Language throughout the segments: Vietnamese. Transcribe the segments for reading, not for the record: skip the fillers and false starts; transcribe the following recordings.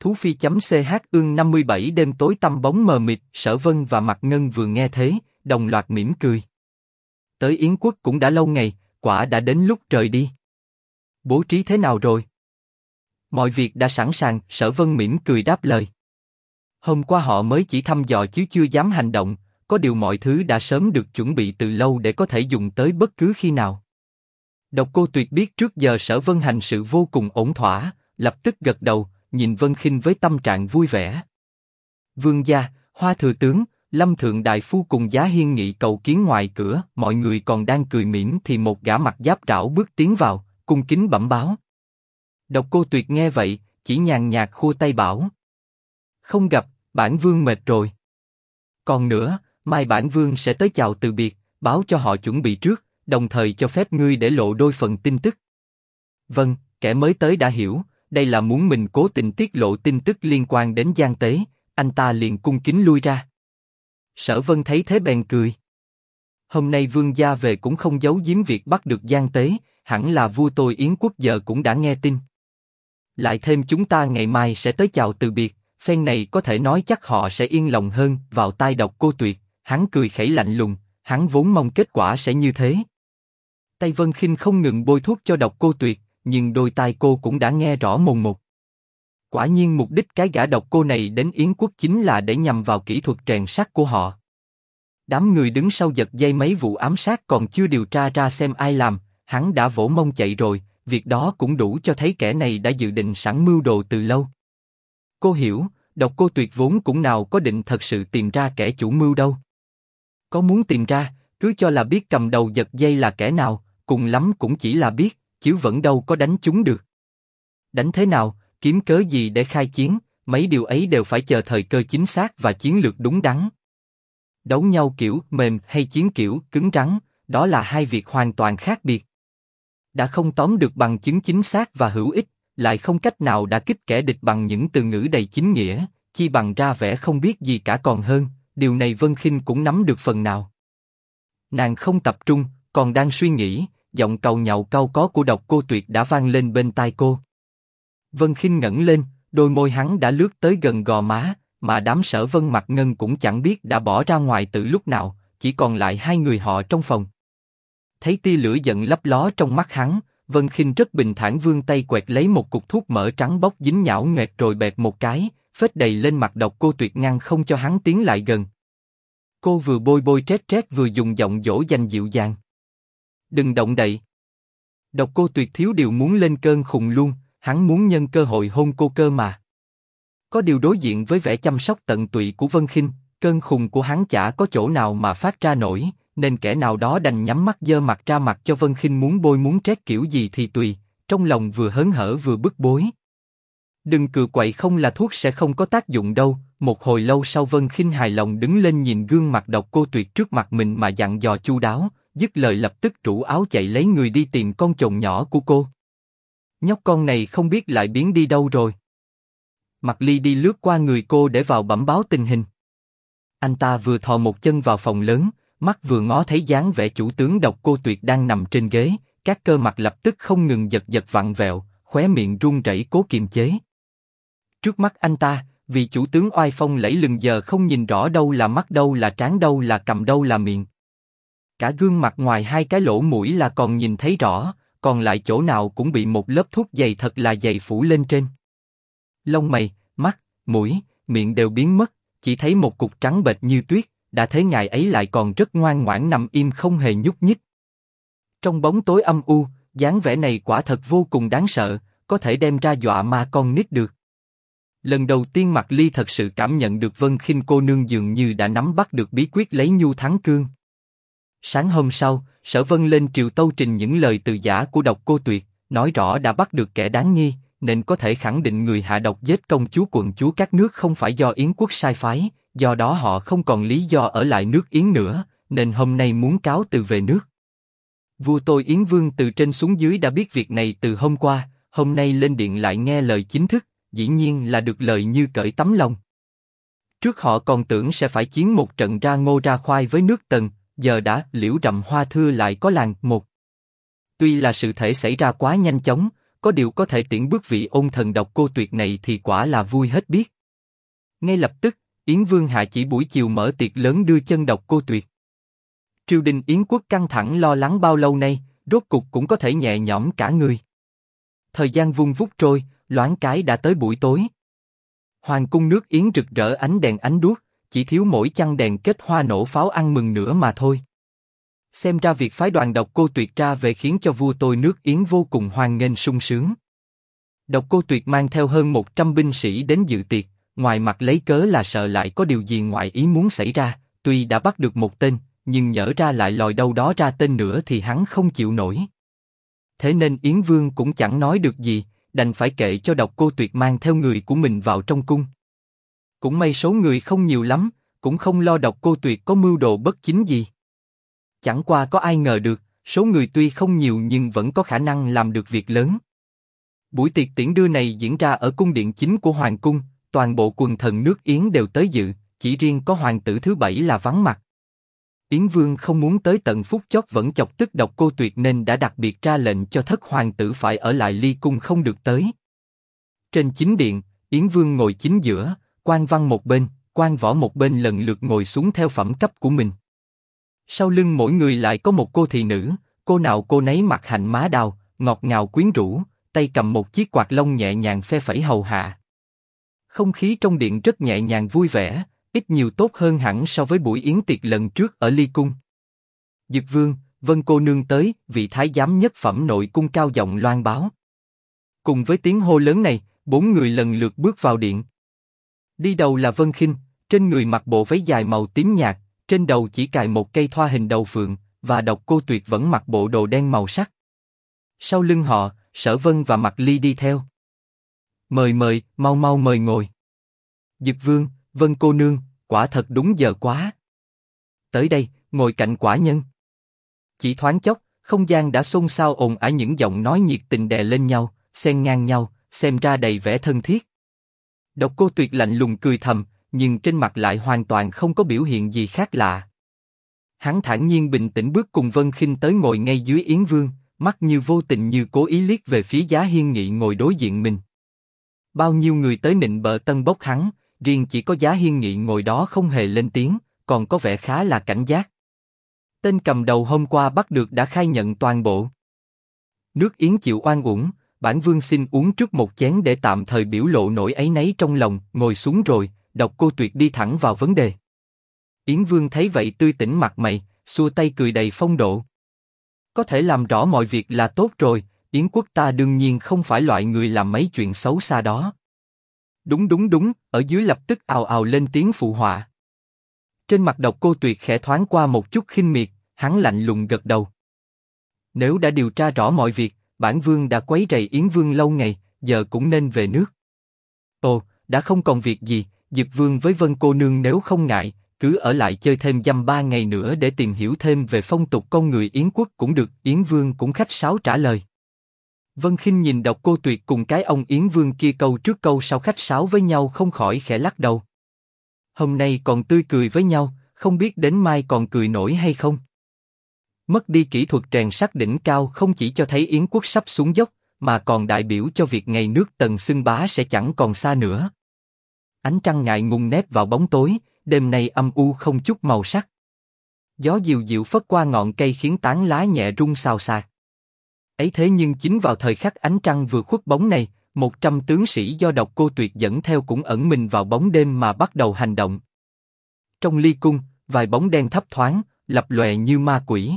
Thú Phi.ch ương 57 đêm tối tăm bóng mờ mịt, Sở Vân và Mạc Ngân vừa nghe thế, đồng loạt mỉm cười. Tới Yến quốc cũng đã lâu ngày, quả đã đến lúc rời đi. Bố trí thế nào rồi? Mọi việc đã sẵn sàng, Sở Vân mỉm cười đáp lời. Hôm qua họ mới chỉ thăm dò chứ chưa dám hành động, có điều mọi thứ đã sớm được chuẩn bị từ lâu để có thể dùng tới bất cứ khi nào. Độc Cô Tuyệt biết trước giờ Sở Vân hành sự vô cùng ổn thỏa, lập tức gật đầu, nhìn Vân Khinh với tâm trạng vui vẻ. Vương gia, Hoa thừa tướng, Lâm thượng đại phu cùng Giá Hiên Nghị cầu kiến ngoài cửa, mọi người còn đang cười mỉm thì một gã mặt giáp rảo bước tiến vào, cung kính bẩm báo. Độc Cô Tuyệt nghe vậy, chỉ nhàn nhạt khua tay bảo: không gặp, bản vương mệt rồi. Còn nữa, mai bản vương sẽ tới chào từ biệt, báo cho họ chuẩn bị trước, đồng thời cho phép ngươi để lộ đôi phần tin tức. Vâng, kẻ mới tới đã hiểu, đây là muốn mình cố tình tiết lộ tin tức liên quan đến Giang Tế, anh ta liền cung kính lui ra. Sở Vân thấy thế bèn cười. Hôm nay vương gia về cũng không giấu giếm việc bắt được Giang Tế, hẳn là vua tôi Yến quốc giờ cũng đã nghe tin. Lại thêm chúng ta ngày mai sẽ tới chào từ biệt, phen này có thể nói chắc họ sẽ yên lòng hơn. Vào tai Độc Cô Tuyệt, hắn cười khẩy lạnh lùng, hắn vốn mong kết quả sẽ như thế. Tay Vân Khinh không ngừng bôi thuốc cho Độc Cô Tuyệt, nhưng đôi tai cô cũng đã nghe rõ mồn một. Quả nhiên mục đích cái gã độc cô này đến Yến quốc chính là để nhằm vào kỹ thuật rèn sắt của họ. Đám người đứng sau giật dây mấy vụ ám sát còn chưa điều tra ra xem ai làm, hắn đã vỗ mông chạy rồi, việc đó cũng đủ cho thấy kẻ này đã dự định sẵn mưu đồ từ lâu. Cô hiểu, Độc Cô Tuyệt vốn cũng nào có định thật sự tìm ra kẻ chủ mưu đâu. Có muốn tìm ra, cứ cho là biết cầm đầu giật dây là kẻ nào, cùng lắm cũng chỉ là biết, chứ vẫn đâu có đánh chúng được. Đánh thế nào, kiếm cớ gì để khai chiến, mấy điều ấy đều phải chờ thời cơ chính xác và chiến lược đúng đắn. Đấu nhau kiểu mềm hay chiến kiểu cứng rắn, đó là hai việc hoàn toàn khác biệt. Đã không tóm được bằng chứng chính xác và hữu ích, lại không cách nào đả kích kẻ địch bằng những từ ngữ đầy chính nghĩa, chi bằng ra vẻ không biết gì cả còn hơn. Điều này Vân Khinh cũng nắm được phần nào. Nàng không tập trung, còn đang suy nghĩ, giọng càu nhàu cau có của Độc Cô Tuyệt đã vang lên bên tai cô. Vân Khinh ngẩng lên, đôi môi hắn đã lướt tới gần gò má, mà đám Sở Vân Mạc Ngân cũng chẳng biết đã bỏ ra ngoài từ lúc nào, chỉ còn lại hai người họ trong phòng. Thấy tia lửa giận lấp ló trong mắt hắn, Vân Khinh rất bình thản vươn tay quẹt lấy một cục thuốc mỡ trắng bóc dính nhão nhoẹt rồi bẹp một cái, phết đầy lên mặt Độc Cô Tuyệt ngăn không cho hắn tiến lại gần. Cô vừa bôi bôi trét trét vừa dùng giọng dỗ dành dịu dàng. Đừng động đậy. Độc Cô Tuyệt thiếu điều muốn lên cơn khùng luôn, hắn muốn nhân cơ hội hôn cô cơ mà. Có điều đối diện với vẻ chăm sóc tận tụy của Vân Khinh, cơn khùng của hắn chả có chỗ nào mà phát ra nổi, nên kẻ nào đó đành nhắm mắt giơ mặt ra mặt cho Vân Khinh muốn bôi muốn trét kiểu gì thì tùy, trong lòng vừa hớn hở vừa bức bối. Đừng cừ quậy, không là thuốc sẽ không có tác dụng đâu. Một hồi lâu sau Vân Khinh hài lòng đứng lên nhìn gương mặt Độc Cô Tuyệt trước mặt mình mà dặn dò chu đáo, dứt lời lập tức rủ áo chạy lấy người đi tìm con chồn nhỏ của cô. Nhóc con này không biết lại biến đi đâu rồi. Mạc Ly đi lướt qua người cô để vào bẩm báo tình hình. Anh ta vừa thò một chân vào phòng lớn, mắt vừa ngó thấy dáng vẻ chủ tướng Độc Cô Tuyệt đang nằm trên ghế, các cơ mặt lập tức không ngừng giật giật vặn vẹo, khóe miệng run rẩy cố kiềm chế. Trước mắt anh ta, vị chủ tướng oai phong lẫy lừng giờ không nhìn rõ đâu là mắt, đâu là trán, đâu là cằm, đâu là miệng. Cả gương mặt ngoài hai cái lỗ mũi là còn nhìn thấy rõ, còn lại chỗ nào cũng bị một lớp thuốc dày thật là dày phủ lên trên. Lông mày, mắt, mũi, miệng đều biến mất, chỉ thấy một cục trắng bệch như tuyết. Đã thế ngài ấy lại còn rất ngoan ngoãn nằm im không hề nhúc nhích. Trong bóng tối âm u, dáng vẻ này quả thật vô cùng đáng sợ, có thể đem ra dọa ma con nít được. Lần đầu tiên Mạc Ly thật sự cảm nhận được Vân Khinh cô nương dường như đã nắm bắt được bí quyết lấy nhu thắng cương. Sáng hôm sau, Sở Vân lên triều tâu trình những lời từ giả của Độc Cô Tuyệt, nói rõ đã bắt được kẻ đáng nghi, nên có thể khẳng định người hạ độc giết công chúa quận chúa các nước không phải do Yến quốc sai phái, do đó họ không còn lý do ở lại nước Yến nữa, nên hôm nay muốn cáo từ về nước. Vua tôi Yến Vương từ trên xuống dưới đã biết việc này từ hôm qua, hôm nay lên điện lại nghe lời chính thức, dĩ nhiên là được lời như cởi tấm lòng. Trước họ còn tưởng sẽ phải chiến một trận ra ngô ra khoai với nước Tần, giờ đã liễu rậm hoa thưa lại có làng một. Tuy là sự thể xảy ra quá nhanh chóng, có điều có thể tiễn bước vị ôn thần Độc Cô Tuyệt này thì quả là vui hết biết. Ngay lập tức, Yến Vương hạ chỉ buổi chiều mở tiệc lớn đưa chân Độc Cô Tuyệt. Triều đình Yến quốc căng thẳng lo lắng bao lâu nay, rốt cục cũng có thể nhẹ nhõm cả người. Thời gian vung vút trôi, loáng cái đã tới buổi tối. Hoàng cung nước Yến rực rỡ ánh đèn ánh đuốc, chỉ thiếu mỗi chăng đèn kết hoa nổ pháo ăn mừng nữa mà thôi. Xem ra việc phái đoàn Độc Cô Tuyệt ra về khiến cho vua tôi nước Yến vô cùng hoan nghênh sung sướng. Độc Cô Tuyệt mang theo hơn 100 binh sĩ đến dự tiệc, ngoài mặt lấy cớ là sợ lại có điều gì ngoại ý muốn xảy ra, tuy đã bắt được một tên, nhưng nhỡ ra lại lòi đâu đó ra tên nữa thì hắn không chịu nổi. Thế nên Yến Vương cũng chẳng nói được gì, đành phải kệ cho Độc Cô Tuyệt mang theo người của mình vào trong cung. Cũng may số người không nhiều lắm, cũng không lo Độc Cô Tuyệt có mưu đồ bất chính gì. Chẳng qua có ai ngờ được, số người tuy không nhiều nhưng vẫn có khả năng làm được việc lớn. Buổi tiệc tiễn đưa này diễn ra ở cung điện chính của Hoàng cung, toàn bộ quần thần nước Yến đều tới dự, chỉ riêng có hoàng tử thứ 7 là vắng mặt. Yến Vương không muốn tới tận phút chót vẫn chọc tức Độc Cô Tuyệt nên đã đặc biệt ra lệnh cho thất hoàng tử phải ở lại ly cung không được tới. Trên chính điện, Yến Vương ngồi chính giữa, Quan Văn một bên, Quan Võ một bên lần lượt ngồi xuống theo phẩm cấp của mình. Sau lưng mỗi người lại có một cô thị nữ, cô nào cô nấy mặt hạnh má đào, ngọt ngào quyến rũ, tay cầm một chiếc quạt lông nhẹ nhàng phe phẩy hầu hạ. Không khí trong điện rất nhẹ nhàng vui vẻ, ít nhiều tốt hơn hẳn so với buổi yến tiệc lần trước ở ly cung. Dực Vương, Vân cô nương tới, vị thái giám nhất phẩm nội cung cao giọng loan báo. Cùng với tiếng hô lớn này, 4 người lần lượt bước vào điện. Đi đầu là Vân Khinh, trên người mặc bộ váy dài màu tím nhạt, trên đầu chỉ cài một cây thoa hình đầu phượng, và Độc Cô Tuyệt vẫn mặc bộ đồ đen màu sắc. Sau lưng họ, Sở Vân và Mạc Ly đi theo. Mời mời, mau mau mời ngồi. Dực Vương, Vân cô nương, quả thật đúng giờ quá. Tới đây, ngồi cạnh quả nhân. Chỉ thoáng chốc, không gian đã xôn xao ồn ào những giọng nói nhiệt tình đè lên nhau, xen ngang nhau, xem ra đầy vẻ thân thiết. Độc Cô Tuyệt lạnh lùng cười thầm, nhưng trên mặt lại hoàn toàn không có biểu hiện gì khác lạ. Hắn thản nhiên bình tĩnh bước cùng Vân Khinh tới ngồi ngay dưới Yến Vương, mắt như vô tình như cố ý liếc về phía Giá Hiên Nghị ngồi đối diện mình. Bao nhiêu người tới nịnh bợ tân bốc hắn, riêng chỉ có Giá Hiên Nghị ngồi đó không hề lên tiếng, còn có vẻ khá là cảnh giác. Tên cầm đầu hôm qua bắt được đã khai nhận toàn bộ. Nước Yến chịu oan uổng, bản vương xin uống trước một chén để tạm thời biểu lộ nỗi áy náy trong lòng. Ngồi xuống rồi, Độc Cô Tuyệt đi thẳng vào vấn đề. Yến Vương thấy vậy tươi tỉnh mặt mày, xua tay cười đầy phong độ. Có thể làm rõ mọi việc là tốt rồi, Yến quốc ta đương nhiên không phải loại người làm mấy chuyện xấu xa đó. Đúng đúng đúng, ở dưới lập tức ào ào lên tiếng phụ họa. Trên mặt Độc Cô Tuyệt khẽ thoáng qua một chút khinh miệt, hắn lạnh lùng gật đầu. Nếu đã điều tra rõ mọi việc, bản vương đã quấy rầy Yến Vương lâu ngày, giờ cũng nên về nước. Ồ, đã không còn việc gì, Dực Vương với Vân cô nương nếu không ngại, cứ ở lại chơi thêm dăm 3 ngày nữa để tìm hiểu thêm về phong tục con người Yến quốc cũng được. Yến Vương cũng khách sáo trả lời. Vân Khinh nhìn Độc Cô Tuyệt cùng cái ông Yến Vương kia câu trước câu sau khách sáo với nhau không khỏi khẽ lắc đầu. Hôm nay còn tươi cười với nhau, không biết đến mai còn cười nổi hay không. Mất đi kỹ thuật rèn sắt đỉnh cao không chỉ cho thấy Yến quốc sắp xuống dốc, mà còn đại biểu cho việc ngày nước Tần xưng bá sẽ chẳng còn xa nữa. Ánh trăng ngại ngùng nép vào bóng tối, đêm nay âm u không chút màu sắc. Gió dịu dịu phất qua ngọn cây khiến tán lá nhẹ rung xào xạc. Ấy thế nhưng chính vào thời khắc ánh trăng vừa khuất bóng này, 100 tướng sĩ do Độc Cô Tuyệt dẫn theo cũng ẩn mình vào bóng đêm mà bắt đầu hành động. Trong ly cung, vài bóng đen thấp thoáng, lập lòe như ma quỷ.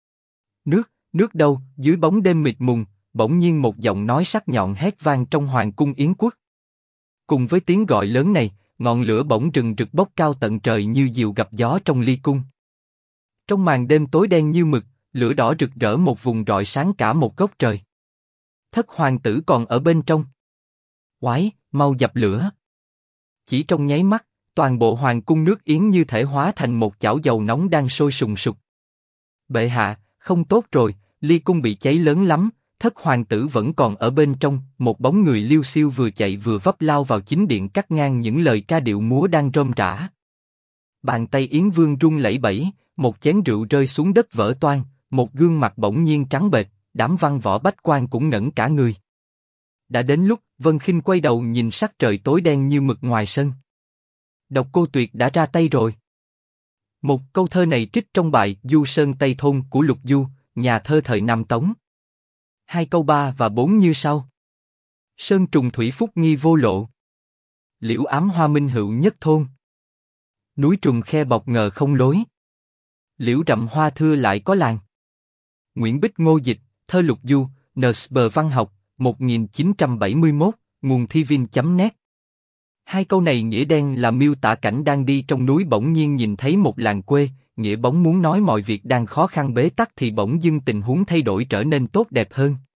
Nước đâu? Dưới bóng đêm mịt mùng, bỗng nhiên một giọng nói sắc nhọn hét vang trong hoàng cung Yến quốc. Cùng với tiếng gọi lớn này, ngọn lửa bỗng rừng rực bốc cao tận trời như diều gặp gió trong ly cung. Trong màn đêm tối đen như mực, lửa đỏ rực rỡ một vùng rọi sáng cả một góc trời. Thất hoàng tử còn ở bên trong. Quái, mau dập lửa! Chỉ trong nháy mắt, toàn bộ hoàng cung nước Yến như thể hóa thành một chảo dầu nóng đang sôi sùng sục. Bệ hạ, không tốt rồi, ly cung bị cháy lớn lắm. Thất hoàng tử vẫn còn ở bên trong. Một bóng người liêu xiêu vừa chạy vừa vấp lao vào chính điện cắt ngang những lời ca điệu múa đang rôm rả. Bàn tay Yến Vương run lẩy bẩy, một chén rượu rơi xuống đất vỡ toang, một gương mặt bỗng nhiên trắng bệch, đám văn võ bách quan cũng ngẩn cả người. Đã đến lúc, Vân Khinh quay đầu nhìn sắc trời tối đen như mực ngoài sân. Độc Cô Tuyệt đã ra tay rồi. Một câu thơ này trích trong bài Du Sơn Tây Thôn của Lục Du, nhà thơ thời Nam Tống. Hai câu 3 và 4 như sau. Sơn trùng thủy phúc nghi vô lộ. Liễu ám hoa minh hữu nhất thôn. Núi trùng khe bọc ngờ không lối. Liễu rậm hoa thưa lại có làng. Nguyễn Bích Ngô dịch, thơ Lục Du, NSB Văn học, 1971, nguồn thivin.net. Hai câu này nghĩa đen là miêu tả cảnh đang đi trong núi bỗng nhiên nhìn thấy một làng quê, nghĩa bóng muốn nói mọi việc đang khó khăn bế tắc thì bỗng dưng tình huống thay đổi trở nên tốt đẹp hơn.